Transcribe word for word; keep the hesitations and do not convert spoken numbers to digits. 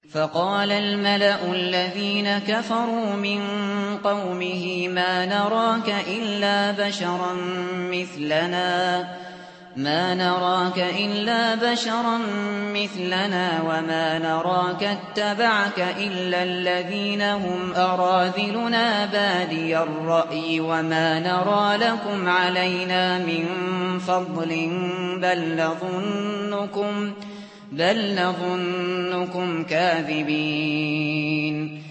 فقال الملأ الذين كفروا من قومه ما نراك إلا بشرا مثلنا ما نراك إلا بشرا مثلنا وما نراك اتبعك إلا الذين هم أراذلنا بادي الرأي وما نرى لكم علينا من فضل بل نظنكم بل نظنكم كاذبين